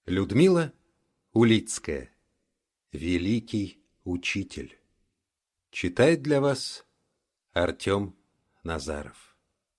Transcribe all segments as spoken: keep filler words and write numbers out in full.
Людмила Улицкая. Великий учитель. Читает для вас Артем Назаров.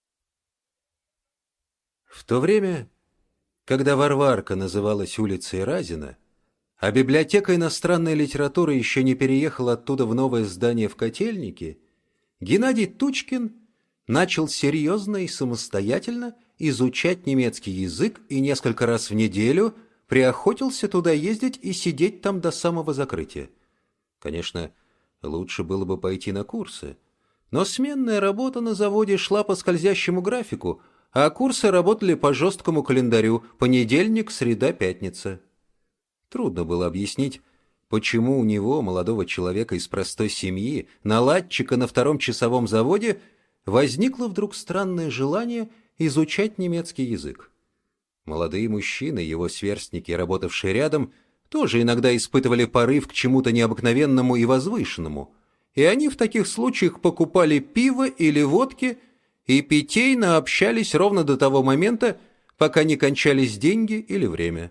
В то время, когда Варварка называлась улицей Разина, а библиотека иностранной литературы еще не переехала оттуда в новое здание в Котельнике, Геннадий Тучкин начал серьезно и самостоятельно изучать немецкий язык и несколько раз в неделю приохотился туда ездить и сидеть там до самого закрытия. Конечно, лучше было бы пойти на курсы, но сменная работа на заводе шла по скользящему графику, а курсы работали по жесткому календарю: понедельник, среда, пятница. Трудно было объяснить, почему у него, молодого человека из простой семьи, наладчика на втором часовом заводе, возникло вдруг странное желание изучать немецкий язык. Молодые мужчины, его сверстники, работавшие рядом, тоже иногда испытывали порыв к чему-то необыкновенному и возвышенному, и они в таких случаях покупали пиво или водки и питейно общались ровно до того момента, пока не кончались деньги или время.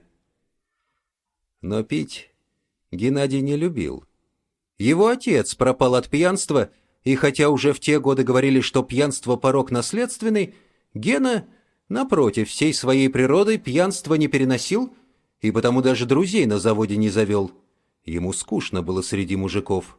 Но пить Геннадий не любил. Его отец пропал от пьянства, и хотя уже в те годы говорили, что пьянство порок наследственный, Гена, напротив, всей своей природой пьянство не переносил и потому даже друзей на заводе не завел. Ему скучно было среди мужиков.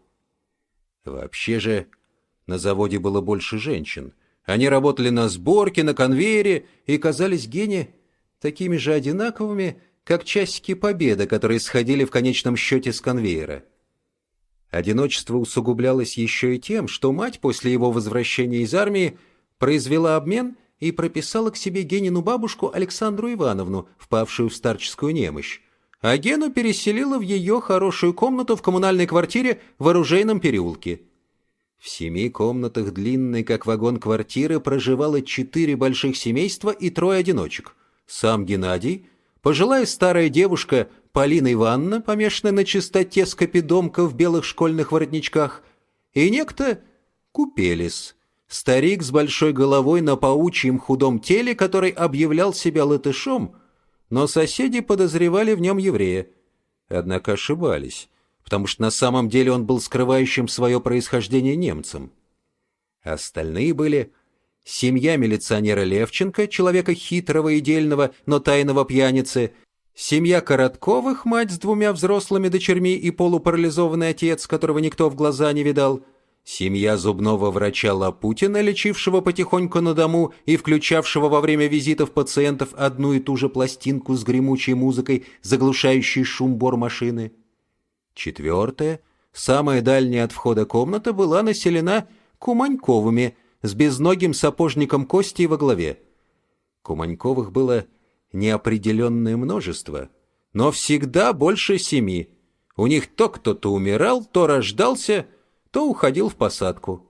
Вообще же на заводе было больше женщин. Они работали на сборке, на конвейере и казались Гене такими же одинаковыми, как часики Победы, которые сходили в конечном счете с конвейера. Одиночество усугублялось еще и тем, что мать после его возвращения из армии произвела обмен и прописала к себе Генину бабушку Александру Ивановну, впавшую в старческую немощь, а Гену переселила в ее хорошую комнату в коммунальной квартире в Оружейном переулке. В семи комнатах длинной, как вагон квартиры, проживало четыре больших семейства и трое одиночек. Сам Геннадий, пожилая старая девушка Полина Ивановна, помешанная на чистоте скопидомка в белых школьных воротничках, и некто Купелис, старик с большой головой на паучьем худом теле, который объявлял себя латышом, но соседи подозревали в нем еврея. Однако ошибались, потому что на самом деле он был скрывающим свое происхождение немцем. Остальные были семья милиционера Левченко, человека хитрого и дельного, но тайного пьяницы, семья Коротковых, мать с двумя взрослыми дочерьми и полупарализованный отец, которого никто в глаза не видал, семья зубного врача Лапутина, лечившего потихоньку на дому и включавшего во время визитов пациентов одну и ту же пластинку с гремучей музыкой, заглушающей шум бормашины. Четвертая, самая дальняя от входа комната, была населена Куманьковыми с безногим сапожником Костей во главе. Куманьковых было неопределенное множество, но всегда больше семи. У них то кто-то умирал, то рождался, то уходил в посадку.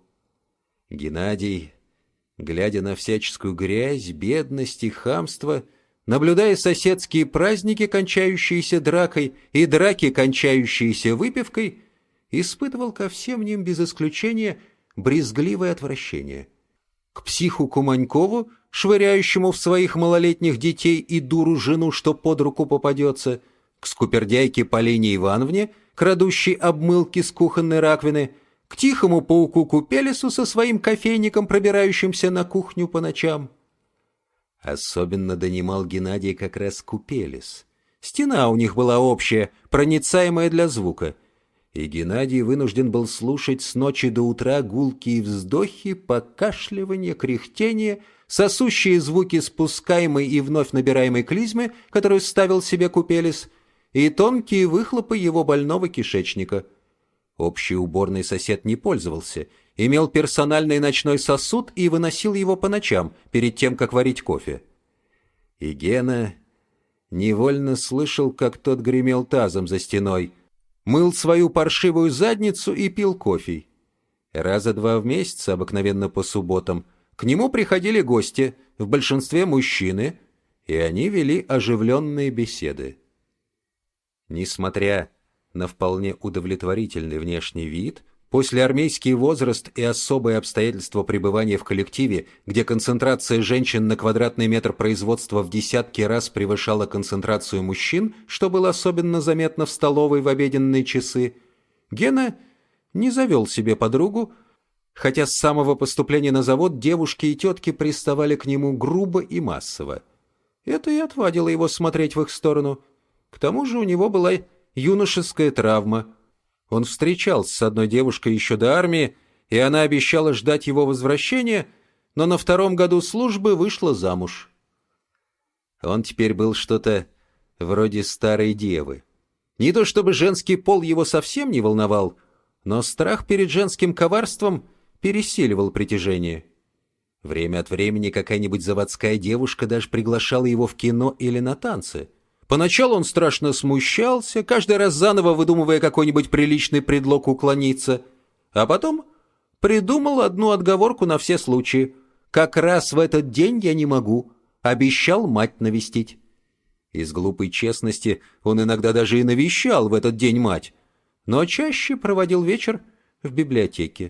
Геннадий, глядя на всяческую грязь, бедность и хамство, наблюдая соседские праздники, кончающиеся дракой, и драки, кончающиеся выпивкой, испытывал ко всем ним без исключения брезгливое отвращение. К психу Куманькову, швыряющему в своих малолетних детей и дуру жену, что под руку попадется, к скупердяйке Полине Ивановне, крадущей обмылки с кухонной раковины, к тихому пауку Купелису со своим кофейником, пробирающимся на кухню по ночам. Особенно донимал Геннадий как раз Купелис. Стена у них была общая, проницаемая для звука, и Геннадий вынужден был слушать с ночи до утра гулкие вздохи, покашливание, кряхтение, сосущие звуки спускаемой и вновь набираемой клизмы, которую ставил себе Купелис, и тонкие выхлопы его больного кишечника. Общий уборный сосед не пользовался, имел персональный ночной сосуд и выносил его по ночам, перед тем, как варить кофе. И Гена невольно слышал, как тот гремел тазом за стеной, мыл свою паршивую задницу и пил кофе. Раза два в месяц, обыкновенно по субботам, к нему приходили гости, в большинстве мужчины, и они вели оживленные беседы. Несмотря на вполне удовлетворительный внешний вид, После армейский возраст и особые обстоятельства пребывания в коллективе, где концентрация женщин на квадратный метр производства в десятки раз превышала концентрацию мужчин, что было особенно заметно в столовой в обеденные часы, Гена не завел себе подругу, хотя с самого поступления на завод девушки и тетки приставали к нему грубо и массово. Это и отвадило его смотреть в их сторону. К тому же у него была юношеская травма. Он встречался с одной девушкой еще до армии, и она обещала ждать его возвращения, но на втором году службы вышла замуж. Он теперь был что-то вроде старой девы. Не то чтобы женский пол его совсем не волновал, но страх перед женским коварством пересиливал притяжение. Время от времени какая-нибудь заводская девушка даже приглашала его в кино или на танцы. Поначалу он страшно смущался, каждый раз заново выдумывая какой-нибудь приличный предлог уклониться, а потом придумал одну отговорку на все случаи. «Как раз в этот день я не могу, обещал мать навестить». Из глупой честности он иногда даже и навещал в этот день мать, но чаще проводил вечер в библиотеке.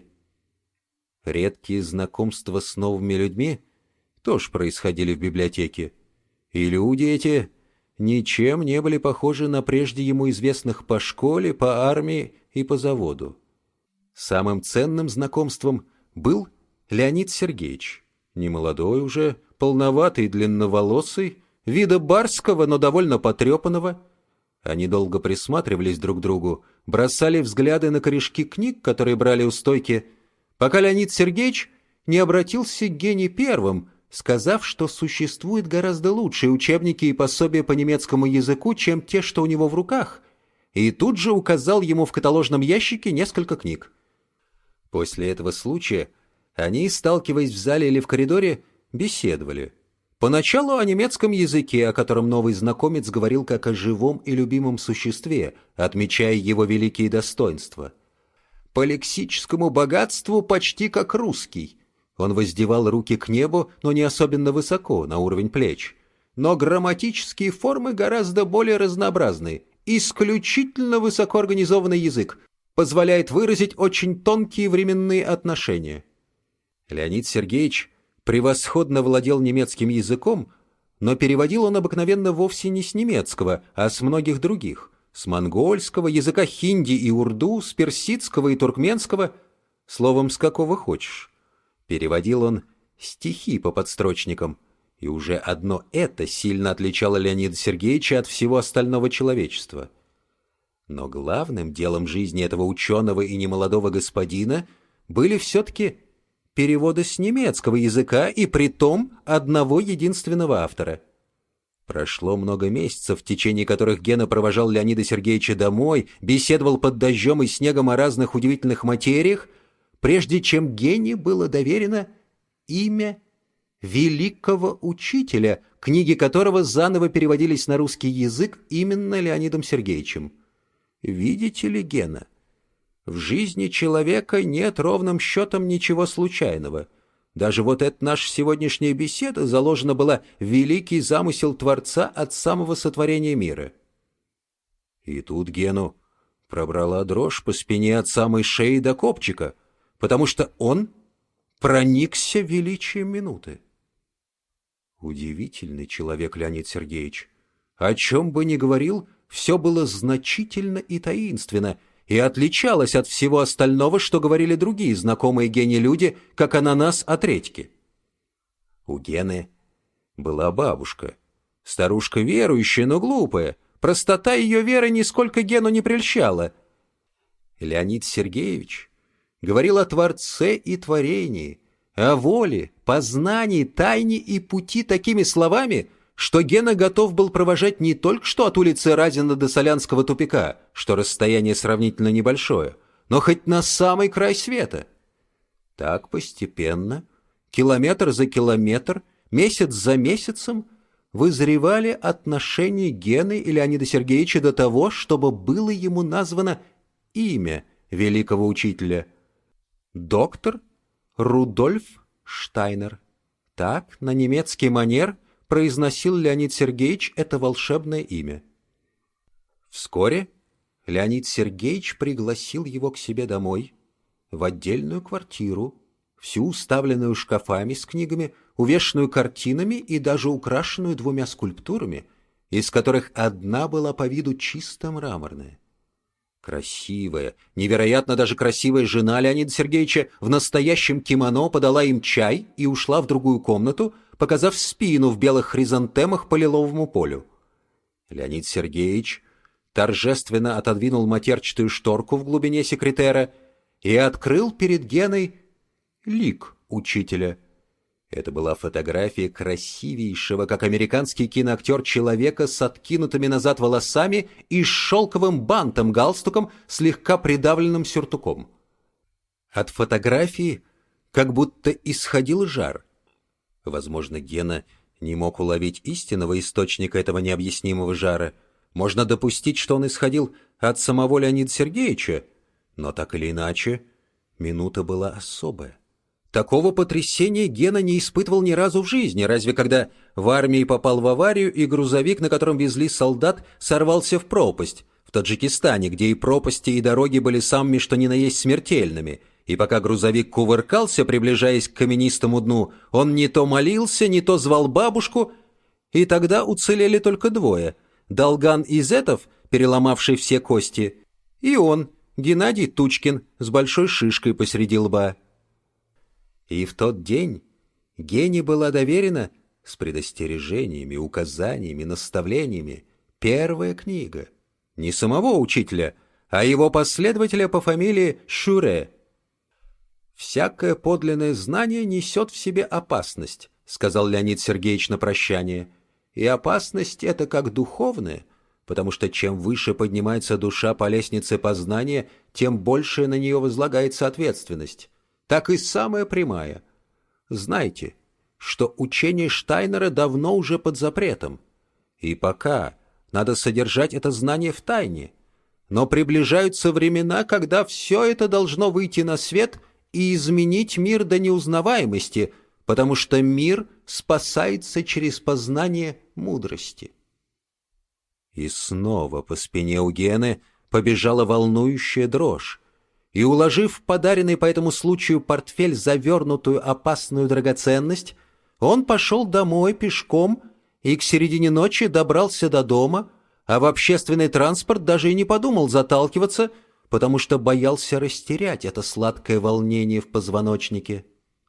Редкие знакомства с новыми людьми тоже происходили в библиотеке, и люди эти ничем не были похожи на прежде ему известных по школе, по армии и по заводу. Самым ценным знакомством был Леонид Сергеевич, немолодой уже, полноватый, длинноволосый, вида барского, но довольно потрепанного. Они долго присматривались друг к другу, бросали взгляды на корешки книг, которые брали у стойки, пока Леонид Сергеевич не обратился к Гене первым, сказав, что существуют гораздо лучшие учебники и пособия по немецкому языку, чем те, что у него в руках, и тут же указал ему в каталожном ящике несколько книг. После этого случая они, сталкиваясь в зале или в коридоре, беседовали. Поначалу о немецком языке, о котором новый знакомец говорил как о живом и любимом существе, отмечая его великие достоинства. По лексическому богатству почти как русский. Он воздевал руки к небу, но не особенно высоко, на уровень плеч. Но грамматические формы гораздо более разнообразны. Исключительно высокоорганизованный язык. Позволяет выразить очень тонкие временные отношения. Леонид Сергеевич превосходно владел немецким языком, но переводил он обыкновенно вовсе не с немецкого, а с многих других. С монгольского, языка хинди и урду, с персидского и туркменского, словом, с какого хочешь. Переводил он стихи по подстрочникам, и уже одно это сильно отличало Леонида Сергеевича от всего остального человечества. Но главным делом жизни этого ученого и немолодого господина были все-таки переводы с немецкого языка, и притом одного единственного автора. Прошло много месяцев, в течение которых Гена провожал Леонида Сергеевича домой, беседовал под дождем и снегом о разных удивительных материях, прежде чем Гене было доверено имя великого учителя, книги которого заново переводились на русский язык именно Леонидом Сергеевичем. Видите ли, Гена, в жизни человека нет ровным счетом ничего случайного. Даже вот эта наша сегодняшняя беседа заложена была в великий замысел Творца от самого сотворения мира. И тут Гену пробрала дрожь по спине от самой шеи до копчика, потому что он проникся величием минуты. Удивительный человек Леонид Сергеевич. О чем бы ни говорил, все было значительно и таинственно, и отличалось от всего остального, что говорили другие знакомые Гене люди, как ананас от редьки. У Гены была бабушка, старушка верующая, но глупая. Простота ее веры нисколько Гену не прельщала. Леонид Сергеевич говорил о Творце и творении, о воле, познании, тайне и пути такими словами, что Гена готов был провожать не только что от улицы Разина до Солянского тупика, что расстояние сравнительно небольшое, но хоть на самый край света. Так постепенно, километр за километр, месяц за месяцем, вызревали отношения Гены и Леонида Сергеевича до того, чтобы было ему названо имя великого учителя. Доктор Рудольф Штайнер. Так, на немецкий манер, произносил Леонид Сергеевич это волшебное имя. Вскоре Леонид Сергеевич пригласил его к себе домой, в отдельную квартиру, всю уставленную шкафами с книгами, увешанную картинами и даже украшенную двумя скульптурами, из которых одна была по виду чисто мраморная. Красивая, невероятно даже красивая жена Леонида Сергеевича в настоящем кимоно подала им чай и ушла в другую комнату, показав спину в белых хризантемах по лиловому полю. Леонид Сергеевич торжественно отодвинул матерчатую шторку в глубине секретера и открыл перед Геной лик учителя. Это была фотография красивейшего, как американский киноактер, человека с откинутыми назад волосами и с шелковым бантом-галстуком, слегка придавленным сюртуком. От фотографии как будто исходил жар. Возможно, Гена не мог уловить истинного источника этого необъяснимого жара. Можно допустить, что он исходил от самого Леонида Сергеевича, но так или иначе, минута была особая. Такого потрясения Гена не испытывал ни разу в жизни, разве когда в армии попал в аварию, и грузовик, на котором везли солдат, сорвался в пропасть в Таджикистане, где и пропасти, и дороги были самыми что ни на есть смертельными, и пока грузовик кувыркался, приближаясь к каменистому дну, он не то молился, не то звал бабушку, и тогда уцелели только двое — Долган Изетов, переломавший все кости, и он, Геннадий Тучкин, с большой шишкой посреди лба. И в тот день Гене была доверена с предостережениями, указаниями, наставлениями первая книга. Не самого учителя, а его последователя по фамилии Шуре. «Всякое подлинное знание несет в себе опасность», — сказал Леонид Сергеевич на прощание. «И опасность эта как духовная, потому что чем выше поднимается душа по лестнице познания, тем больше на нее возлагается ответственность, так и самая прямая. Знайте, что учение Штайнера давно уже под запретом, и пока надо содержать это знание в тайне, но приближаются времена, когда все это должно выйти на свет и изменить мир до неузнаваемости, потому что мир спасается через познание мудрости». И снова по спине у Гены побежала волнующая дрожь, и, уложив в подаренный по этому случаю портфель завернутую опасную драгоценность, он пошел домой пешком и к середине ночи добрался до дома, а в общественный транспорт даже и не подумал заталкиваться, потому что боялся растерять это сладкое волнение в позвоночнике.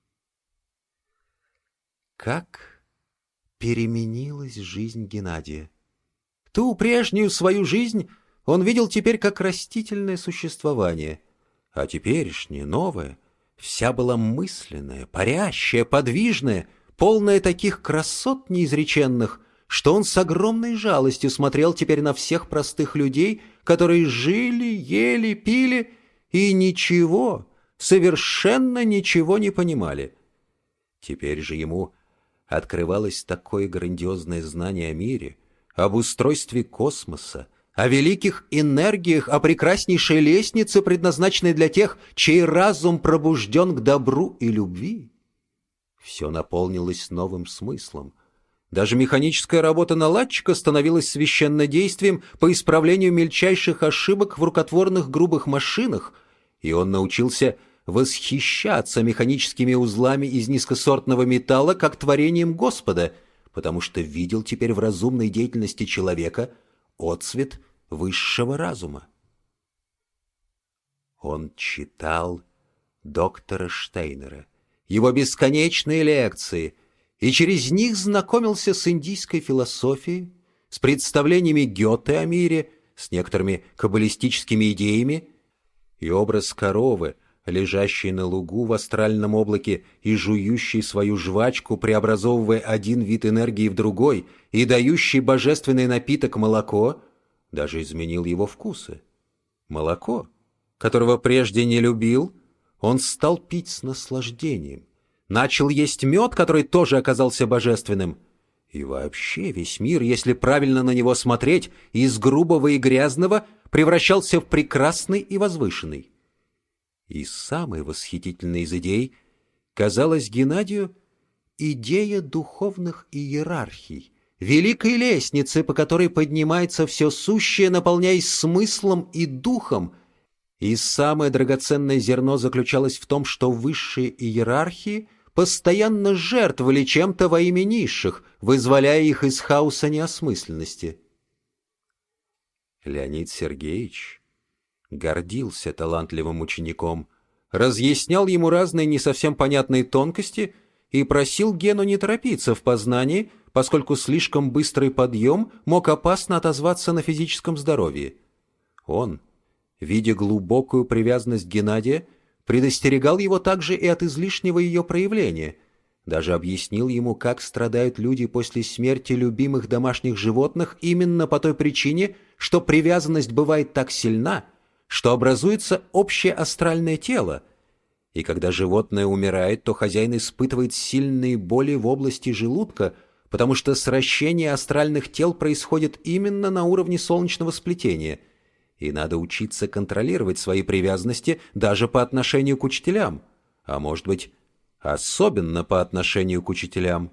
Как переменилась жизнь Геннадия! Ту прежнюю свою жизнь он видел теперь как растительное существование, а теперешняя, новая, вся была мысленная, парящая, подвижная, полная таких красот неизреченных, что он с огромной жалостью смотрел теперь на всех простых людей, которые жили, ели, пили и ничего, совершенно ничего не понимали. Теперь же ему открывалось такое грандиозное знание о мире, об устройстве космоса, о великих энергиях, о прекраснейшей лестнице, предназначенной для тех, чей разум пробужден к добру и любви. Все наполнилось новым смыслом. Даже механическая работа наладчика становилась священнодействием по исправлению мельчайших ошибок в рукотворных грубых машинах, и он научился восхищаться механическими узлами из низкосортного металла как творением Господа, потому что видел теперь в разумной деятельности человека отцвет высшего разума. Он читал доктора Штайнера, его бесконечные лекции, и через них знакомился с индийской философией, с представлениями Гёте о мире, с некоторыми каббалистическими идеями, и образ коровы, лежащей на лугу в астральном облаке и жующей свою жвачку, преобразовывая один вид энергии в другой, и дающий божественный напиток молоко, даже изменил его вкусы. Молоко, которого прежде не любил, он стал пить с наслаждением, начал есть мед, который тоже оказался божественным, и вообще весь мир, если правильно на него смотреть, из грубого и грязного превращался в прекрасный и возвышенный. И самой восхитительной из идей казалась Геннадию идея духовных иерархий, великой лестницы, по которой поднимается все сущее, наполняясь смыслом и духом, И самое драгоценное зерно заключалось в том, что высшие иерархии постоянно жертвовали чем-то во имя низших, вызволяя их из хаоса неосмысленности. Леонид Сергеевич гордился талантливым учеником, разъяснял ему разные не совсем понятные тонкости и просил Гену не торопиться в познании, поскольку слишком быстрый подъем мог опасно отозваться на физическом здоровье. Он, видя глубокую привязанность Геннадия, предостерегал его также и от излишнего ее проявления, даже объяснил ему, как страдают люди после смерти любимых домашних животных именно по той причине, что привязанность бывает так сильна, что образуется общее астральное тело, и когда животное умирает, то хозяин испытывает сильные боли в области желудка, потому что сращение астральных тел происходит именно на уровне солнечного сплетения, и надо учиться контролировать свои привязанности даже по отношению к учителям, а может быть, особенно по отношению к учителям.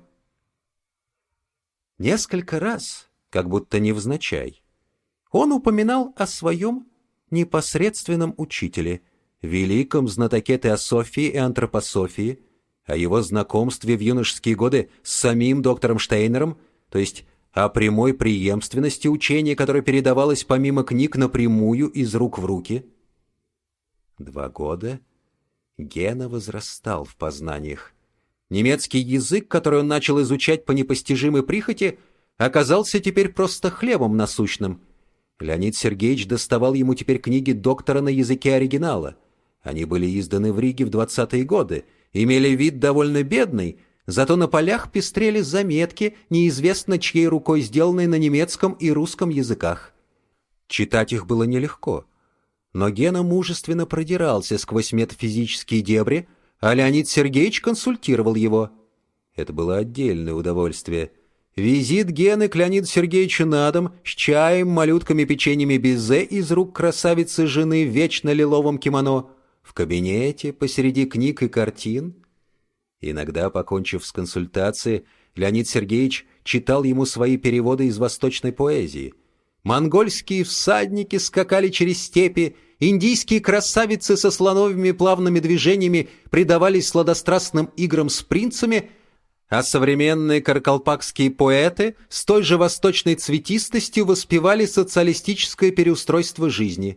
Несколько раз, как будто невзначай, он упоминал о своем непосредственном учителе, великом знатоке теософии и антропософии, о его знакомстве в юношеские годы с самим доктором Штейнером, то есть о прямой преемственности учения, которое передавалось помимо книг напрямую из рук в руки. Два года Гена возрастал в познаниях. Немецкий язык, который он начал изучать по непостижимой прихоти, оказался теперь просто хлебом насущным. Леонид Сергеевич доставал ему теперь книги доктора на языке оригинала. Они были изданы в Риге в двадцатые годы, имели вид довольно бедный, зато на полях пестрели заметки, неизвестно чьей рукой сделанные на немецком и русском языках. Читать их было нелегко, но Гена мужественно продирался сквозь метафизические дебри, а Леонид Сергеевич консультировал его. Это было отдельное удовольствие. Визит Гены к Леониду Сергеевичу на дом с чаем, малютками, печеньями безе из рук красавицы жены в вечно лиловом кимоно, в кабинете, посреди книг и картин. Иногда, покончив с консультацией, Леонид Сергеевич читал ему свои переводы из восточной поэзии. Монгольские всадники скакали через степи, индийские красавицы со слоновыми плавными движениями предавались сладострастным играм с принцами, а современные каракалпакские поэты с той же восточной цветистостью воспевали социалистическое переустройство жизни.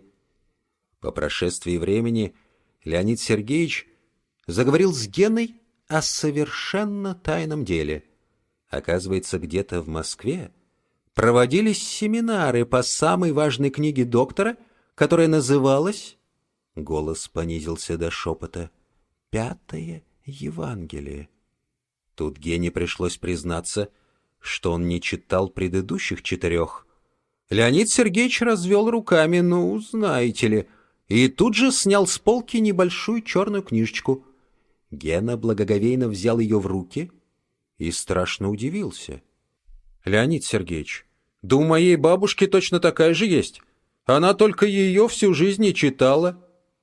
По прошествии времени Леонид Сергеевич заговорил с Геной о совершенно тайном деле. Оказывается, где-то в Москве проводились семинары по самой важной книге доктора, которая называлась, голос понизился до шепота, «Пятое Евангелие». Тут Гене пришлось признаться, что он не читал предыдущих четырех. Леонид Сергеевич развел руками, ну, знаете ли, и тут же снял с полки небольшую черную книжечку. Гена благоговейно взял ее в руки и страшно удивился. «Леонид Сергеевич, да у моей бабушки точно такая же есть. Она только ее всю жизнь и читала».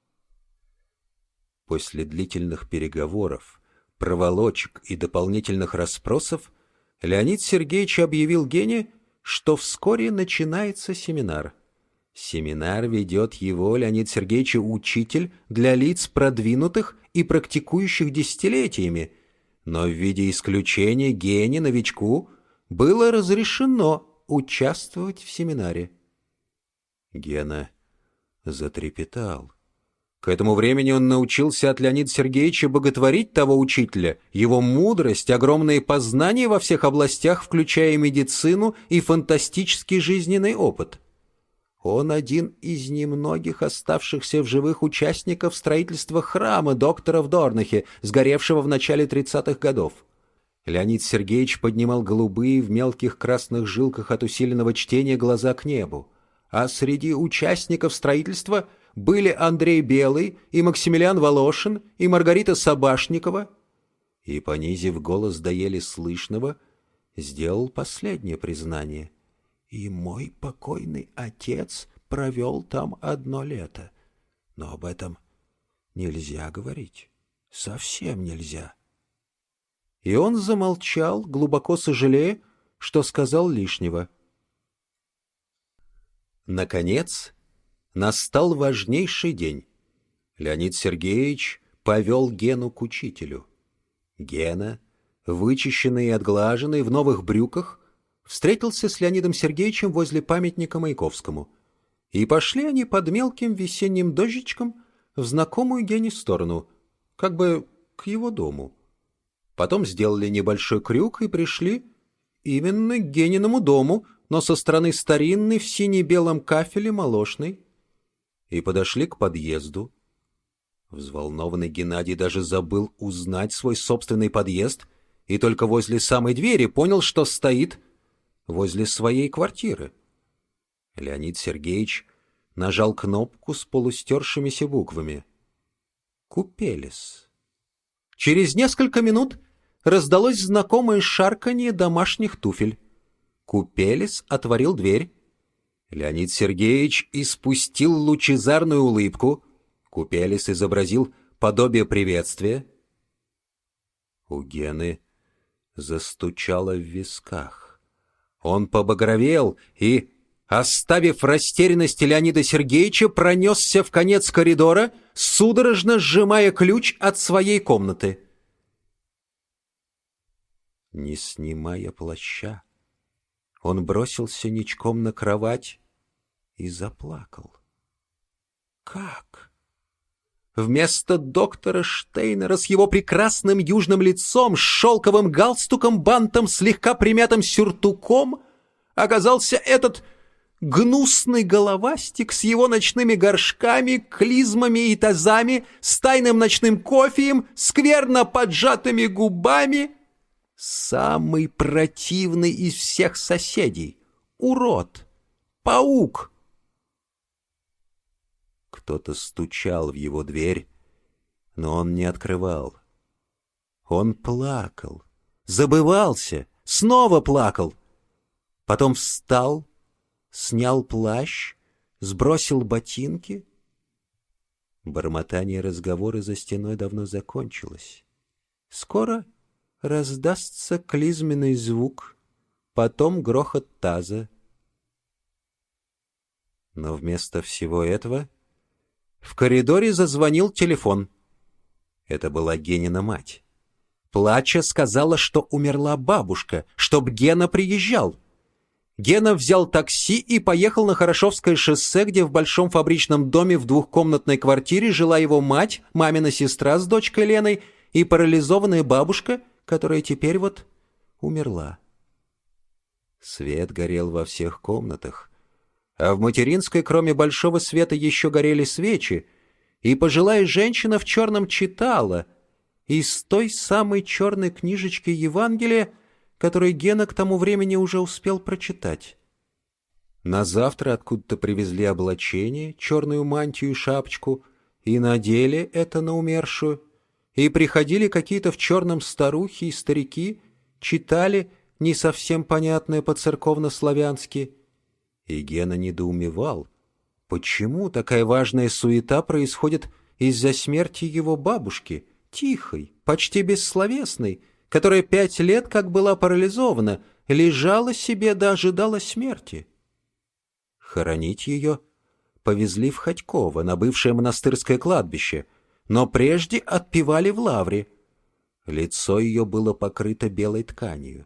После длительных переговоров, проволочек и дополнительных расспросов Леонид Сергеевич объявил Гене, что вскоре начинается семинар. Семинар ведет его, Леонид Сергеевич, учитель для лиц продвинутых и практикующих десятилетиями, но в виде исключения Гене, новичку, было разрешено участвовать в семинаре. Гена затрепетал. К этому времени он научился от Леонида Сергеевича боготворить того учителя, его мудрость, огромные познания во всех областях, включая медицину и фантастический жизненный опыт. Он один из немногих оставшихся в живых участников строительства храма доктора в Дорнахе, сгоревшего в начале тридцатых годов. Леонид Сергеевич поднимал голубые в мелких красных жилках от усиленного чтения глаза к небу. А среди участников строительства были Андрей Белый и Максимилиан Волошин и Маргарита Собашникова. И, понизив голос до еле слышного, сделал последнее признание. И мой покойный отец провел там одно лето. Но об этом нельзя говорить. Совсем нельзя. И он замолчал, глубоко сожалея, что сказал лишнего. Наконец, Настал важнейший день. Леонид Сергеевич повел Гену к учителю. Гена, вычищенный и отглаженный, в новых брюках, встретился с Леонидом Сергеевичем возле памятника Маяковскому. И пошли они под мелким весенним дождичком в знакомую Гене сторону, как бы к его дому. Потом сделали небольшой крюк и пришли именно к Гениному дому, но со стороны старинной в сине-белом кафеле молочной, и подошли к подъезду. Взволнованный Геннадий даже забыл узнать свой собственный подъезд и только возле самой двери понял, что стоит возле своей квартиры. Леонид Сергеевич нажал кнопку с полустершимися буквами. «Купелес». Через несколько минут раздалось знакомое шарканье домашних туфель. Купелес отворил дверь. Леонид Сергеевич испустил лучезарную улыбку. Купелес изобразил подобие приветствия. У Гены застучало в висках. Он побагровел и, оставив растерянность Леонида Сергеевича, пронесся в конец коридора, судорожно сжимая ключ от своей комнаты. Не снимая плаща, он бросился ничком на кровать и заплакал. Как? Вместо доктора Штейнера с его прекрасным южным лицом, с шелковым галстуком, бантом, слегка примятым сюртуком оказался этот гнусный головастик с его ночными горшками, клизмами и тазами, с тайным ночным кофеем, скверно поджатыми губами. Самый противный из всех соседей. Урод. Паук. Кто-то стучал в его дверь, но он не открывал. Он плакал, забывался, снова плакал. Потом встал, снял плащ, сбросил ботинки. Бормотание разговора за стеной давно закончилось. Скоро раздастся клизменный звук, потом грохот таза. Но вместо всего этого в коридоре зазвонил телефон. Это была Генина мать. Плача сказала, что умерла бабушка, чтоб Гена приезжал. Гена взял такси и поехал на Хорошевское шоссе, где в большом фабричном доме в двухкомнатной квартире жила его мать, мамина сестра с дочкой Леной и парализованная бабушка, которая теперь вот умерла. Свет горел во всех комнатах, а в материнской, кроме большого света, еще горели свечи, и пожилая женщина в черном читала из той самой черной книжечки Евангелия, которую Гена к тому времени уже успел прочитать. На завтра откуда-то привезли облачение, черную мантию и шапочку, и надели это на умершую, и приходили какие-то в черном старухи и старики, читали не совсем понятное по-церковно-славянски. И Гена недоумевал, почему такая важная суета происходит из-за смерти его бабушки, тихой, почти бессловесной, которая пять лет, как была парализована, лежала себе да ожидала смерти. Хоронить ее повезли в Ходьково, на бывшее монастырское кладбище, но прежде отпевали в лавре. Лицо ее было покрыто белой тканью.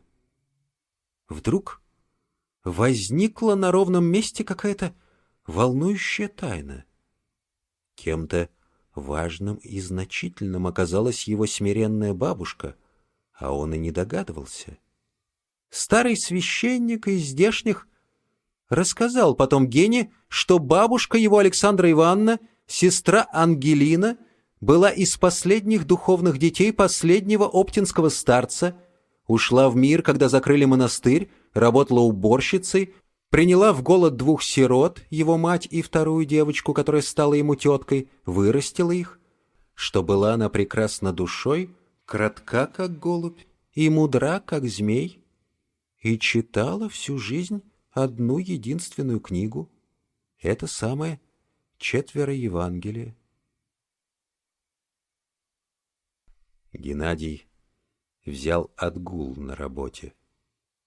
Вдруг возникла на ровном месте какая-то волнующая тайна. Кем-то важным и значительным оказалась его смиренная бабушка, а он и не догадывался. Старый священник из здешних рассказал потом Гене, что бабушка его, Александра Ивановна, сестра Ангелина, была из последних духовных детей последнего оптинского старца, ушла в мир, когда закрыли монастырь, работала уборщицей, приняла в голод двух сирот, его мать и вторую девочку, которая стала ему теткой, вырастила их, что была она прекрасна душой, кратка, как голубь, и мудра, как змей, и читала всю жизнь одну единственную книгу, это самое четверо Евангелия. Геннадий взял отгул на работе.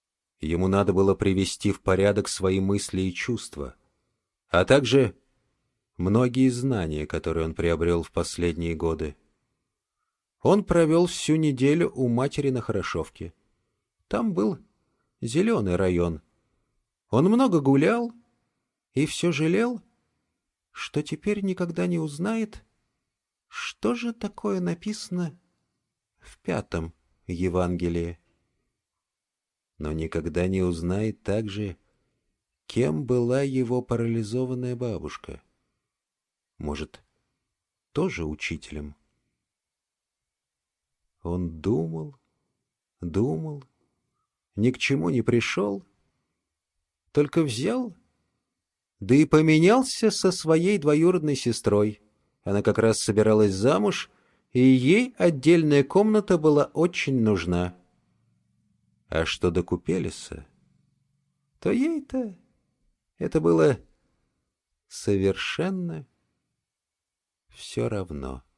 Ему надо было привести в порядок свои мысли и чувства, а также многие знания, которые он приобрел в последние годы. Он провел всю неделю у матери на Хорошовке. Там был зеленый район. Он много гулял и все жалел, что теперь никогда не узнает, что же такое написано в пятом Евангелии. Но никогда не узнает также, кем была его парализованная бабушка. Может, тоже учителем? Он думал, думал, ни к чему не пришел, только взял, да и поменялся со своей двоюродной сестрой. Она как раз собиралась замуж, и ей отдельная комната была очень нужна. А что до Купелеса, то ей-то это было совершенно все равно.